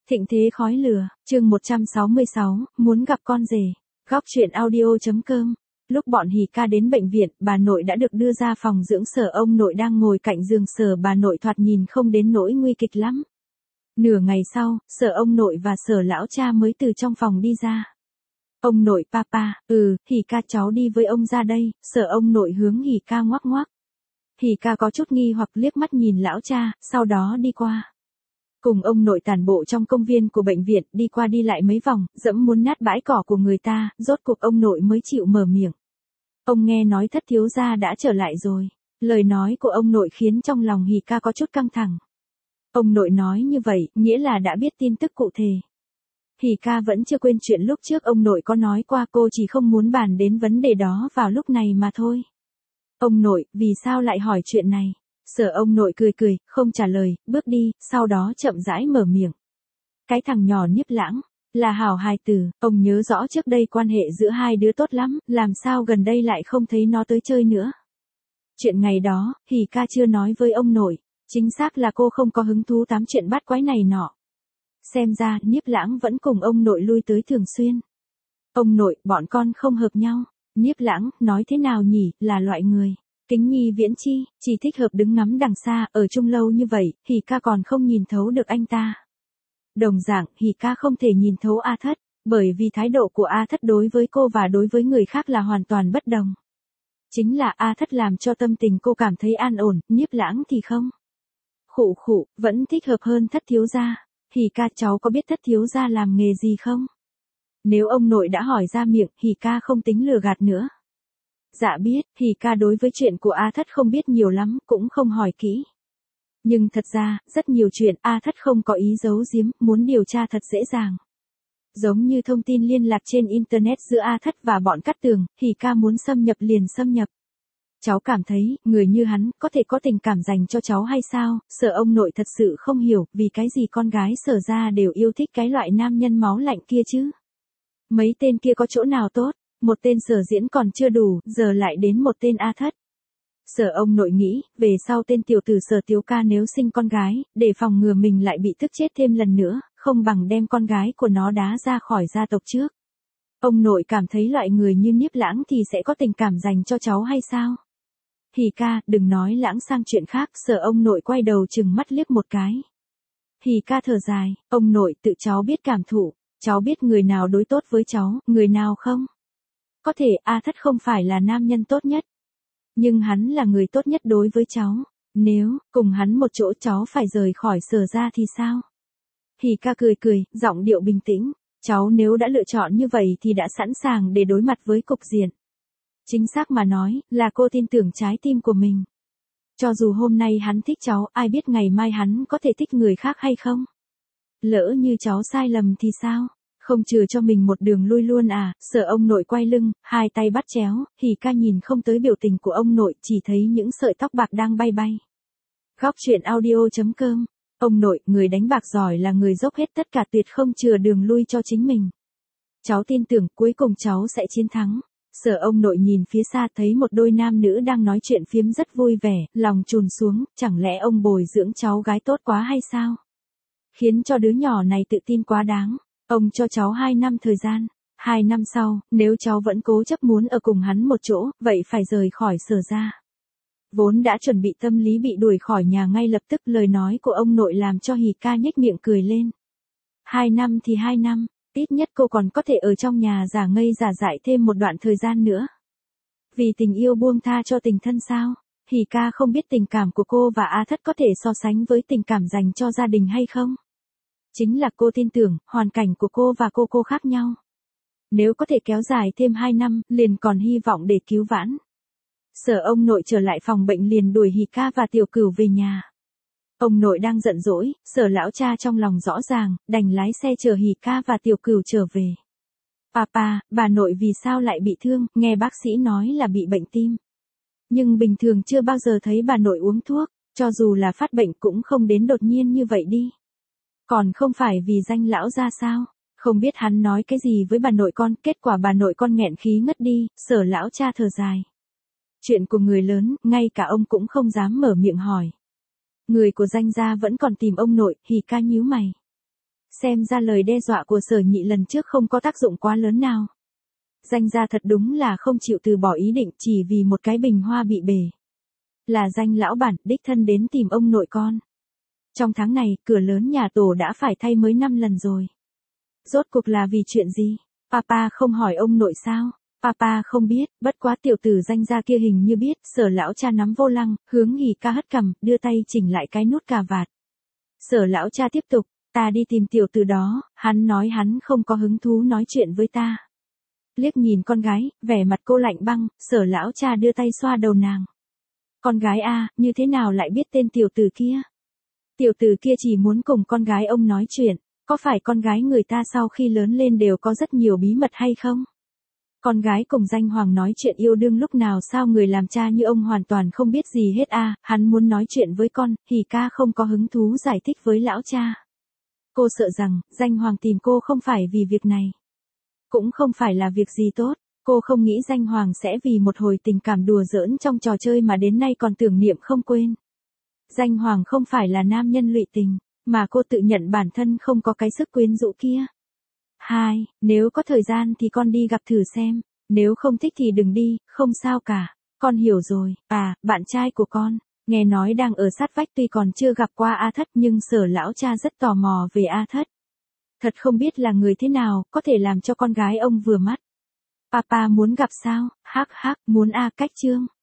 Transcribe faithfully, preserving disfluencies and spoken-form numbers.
Thịnh thế khói lửa, chương một trăm sáu mươi sáu, muốn gặp con rể. Góc truyện audio.com. Lúc bọn Hỉ Ca đến bệnh viện, bà nội đã được đưa ra phòng dưỡng. Sở ông nội đang ngồi cạnh giường. Sở bà nội thoạt nhìn không đến nỗi nguy kịch lắm. Nửa ngày sau, Sở ông nội và Sở lão cha mới từ trong phòng đi ra. Ông nội, papa, ừ, Hỉ Ca cháu đi với ông ra đây. Sở ông nội hướng Hỉ Ca ngoắc ngoắc. Hỉ Ca có chút nghi hoặc liếc mắt nhìn lão cha, sau đó đi qua. Cùng ông nội tản bộ trong công viên của bệnh viện, đi qua đi lại mấy vòng, dẫm muốn nát bãi cỏ của người ta, rốt cuộc ông nội mới chịu mở miệng. Ông nghe nói thất thiếu gia đã trở lại rồi. Lời nói của ông nội khiến trong lòng Hỉ Ca có chút căng thẳng. Ông nội nói như vậy, nghĩa là đã biết tin tức cụ thể. Hỉ Ca vẫn chưa quên chuyện lúc trước ông nội có nói qua, cô chỉ không muốn bàn đến vấn đề đó vào lúc này mà thôi. Ông nội, vì sao lại hỏi chuyện này? Sở ông nội cười cười, không trả lời, bước đi, sau đó chậm rãi mở miệng. Cái thằng nhỏ Niếp Lãng, là hảo hài tử, ông nhớ rõ trước đây quan hệ giữa hai đứa tốt lắm, làm sao gần đây lại không thấy nó tới chơi nữa. Chuyện ngày đó, Hỉ Ca chưa nói với ông nội, chính xác là cô không có hứng thú tám chuyện bát quái này nọ. Xem ra, Niếp Lãng vẫn cùng ông nội lui tới thường xuyên. Ông nội, bọn con không hợp nhau. Niếp Lãng, nói thế nào nhỉ, là loại người kính nhi viễn chi, chỉ thích hợp đứng ngắm đằng xa, ở chung lâu như vậy, Hỉ Ca còn không nhìn thấu được anh ta. Đồng dạng, Hỉ Ca không thể nhìn thấu A Thất, bởi vì thái độ của A Thất đối với cô và đối với người khác là hoàn toàn bất đồng. Chính là A Thất làm cho tâm tình cô cảm thấy an ổn, Niếp Lãng thì không. Khụ khụ, vẫn thích hợp hơn thất thiếu gia. Hỉ Ca cháu có biết thất thiếu gia làm nghề gì không? Nếu ông nội đã hỏi ra miệng, Hỉ Ca không tính lừa gạt nữa. Dạ biết, Hỉ Ca đối với chuyện của A Thất không biết nhiều lắm, cũng không hỏi kỹ. Nhưng thật ra, rất nhiều chuyện A Thất không có ý giấu giếm, muốn điều tra thật dễ dàng. Giống như thông tin liên lạc trên Internet giữa A Thất và bọn Cát Tường, Hỉ Ca muốn xâm nhập liền xâm nhập. Cháu cảm thấy, người như hắn, có thể có tình cảm dành cho cháu hay sao? Sở ông nội thật sự không hiểu, vì cái gì con gái Sở ra đều yêu thích cái loại nam nhân máu lạnh kia chứ. Mấy tên kia có chỗ nào tốt? Một tên Sở Diễn còn chưa đủ, giờ lại đến một tên A Thất. Sở ông nội nghĩ, về sau tên tiểu tử Sở Tiếu Ca nếu sinh con gái, để phòng ngừa mình lại bị tức chết thêm lần nữa, không bằng đem con gái của nó đá ra khỏi gia tộc trước. Ông nội cảm thấy loại người như Niếp Lãng thì sẽ có tình cảm dành cho cháu hay sao? Hỉ Ca, đừng nói lãng sang chuyện khác. Sở ông nội quay đầu chừng mắt liếc một cái. Hỉ Ca thở dài, ông nội, tự cháu biết cảm thụ, cháu biết người nào đối tốt với cháu, người nào không. Có thể A Thất không phải là nam nhân tốt nhất, nhưng hắn là người tốt nhất đối với cháu. Nếu cùng hắn một chỗ cháu phải rời khỏi Sở ra thì sao? Hỉ Ca cười cười, giọng điệu bình tĩnh, cháu nếu đã lựa chọn như vậy thì đã sẵn sàng để đối mặt với cục diện. Chính xác mà nói, là cô tin tưởng trái tim của mình. Cho dù hôm nay hắn thích cháu, ai biết ngày mai hắn có thể thích người khác hay không? Lỡ như cháu sai lầm thì sao? Không chừa cho mình một đường lui luôn à? Sở ông nội quay lưng, hai tay bắt chéo, Hỉ Ca nhìn không tới biểu tình của ông nội, chỉ thấy những sợi tóc bạc đang bay bay. Góc truyện audio.com. Ông nội, người đánh bạc giỏi là người dốc hết tất cả, tuyệt không chừa đường lui cho chính mình. Cháu tin tưởng cuối cùng cháu sẽ chiến thắng. Sở ông nội nhìn phía xa thấy một đôi nam nữ đang nói chuyện phiếm rất vui vẻ, lòng trùn xuống, chẳng lẽ ông bồi dưỡng cháu gái tốt quá hay sao? Khiến cho đứa nhỏ này tự tin quá đáng. Ông cho cháu hai năm thời gian. Hai năm sau, nếu cháu vẫn cố chấp muốn ở cùng hắn một chỗ, vậy phải rời khỏi Sở ra. Vốn đã chuẩn bị tâm lý bị đuổi khỏi nhà ngay lập tức, lời nói của ông nội làm cho Hỉ Ca nhếch miệng cười lên. Hai năm thì hai năm. Ít nhất cô còn có thể ở trong nhà giả ngây giả dại thêm một đoạn thời gian nữa. Vì tình yêu buông tha cho tình thân sao? Hỉ Ca không biết tình cảm của cô và A Thất có thể so sánh với tình cảm dành cho gia đình hay không? Chính là cô tin tưởng, hoàn cảnh của cô và cô cô khác nhau. Nếu có thể kéo dài thêm hai năm, liền còn hy vọng để cứu vãn. Sở ông nội trở lại phòng bệnh liền đuổi Hỉ Ca và Tiểu Cửu về nhà. Ông nội đang giận dỗi, Sở lão cha trong lòng rõ ràng, đành lái xe chở Hỉ Ca và Tiểu Cửu trở về. Papa, bà nội vì sao lại bị thương, nghe bác sĩ nói là bị bệnh tim. Nhưng bình thường chưa bao giờ thấy bà nội uống thuốc, cho dù là phát bệnh cũng không đến đột nhiên như vậy đi. Còn không phải vì danh lão ra sao, không biết hắn nói cái gì với bà nội con, kết quả bà nội con nghẹn khí ngất đi. Sở lão cha thở dài. Chuyện của người lớn, ngay cả ông cũng không dám mở miệng hỏi. Người của danh gia vẫn còn tìm ông nội. Hỉ Ca nhíu mày. Xem ra lời đe dọa của Sở Nhị lần trước không có tác dụng quá lớn nào. Danh gia thật đúng là không chịu từ bỏ ý định chỉ vì một cái bình hoa bị bể. Là Danh lão bản đích thân đến tìm ông nội con. Trong tháng này, cửa lớn nhà tổ đã phải thay mới năm lần rồi. Rốt cuộc là vì chuyện gì? Papa không hỏi ông nội sao? Papa không biết, bất quá tiểu tử Danh gia kia hình như biết. Sở lão cha nắm vô lăng, hướng Hỉ Ca hất cằm, đưa tay chỉnh lại cái nút cà vạt. Sở lão cha tiếp tục, ta đi tìm tiểu tử đó, hắn nói hắn không có hứng thú nói chuyện với ta. Liếc nhìn con gái, vẻ mặt cô lạnh băng, Sở lão cha đưa tay xoa đầu nàng. Con gái a, như thế nào lại biết tên tiểu tử kia? Tiểu tử kia chỉ muốn cùng con gái ông nói chuyện, có phải con gái người ta sau khi lớn lên đều có rất nhiều bí mật hay không? Con gái cùng Danh Hoàng nói chuyện yêu đương lúc nào sao người làm cha như ông hoàn toàn không biết gì hết a, hắn muốn nói chuyện với con, Hỉ Ca không có hứng thú giải thích với lão cha. Cô sợ rằng, Danh Hoàng tìm cô không phải vì việc này. Cũng không phải là việc gì tốt, cô không nghĩ Danh Hoàng sẽ vì một hồi tình cảm đùa giỡn trong trò chơi mà đến nay còn tưởng niệm không quên. Danh Hoàng không phải là nam nhân lụy tình, mà cô tự nhận bản thân không có cái sức quyến rũ kia. Hai, nếu có thời gian thì con đi gặp thử xem, nếu không thích thì đừng đi, không sao cả, con hiểu rồi. À, bạn trai của con, nghe nói đang ở sát vách tuy còn chưa gặp qua A Thất nhưng Sở lão cha rất tò mò về A Thất. Thật không biết là người thế nào, có thể làm cho con gái ông vừa mắt. Papa muốn gặp sao, hắc hắc, muốn A Cách Trương.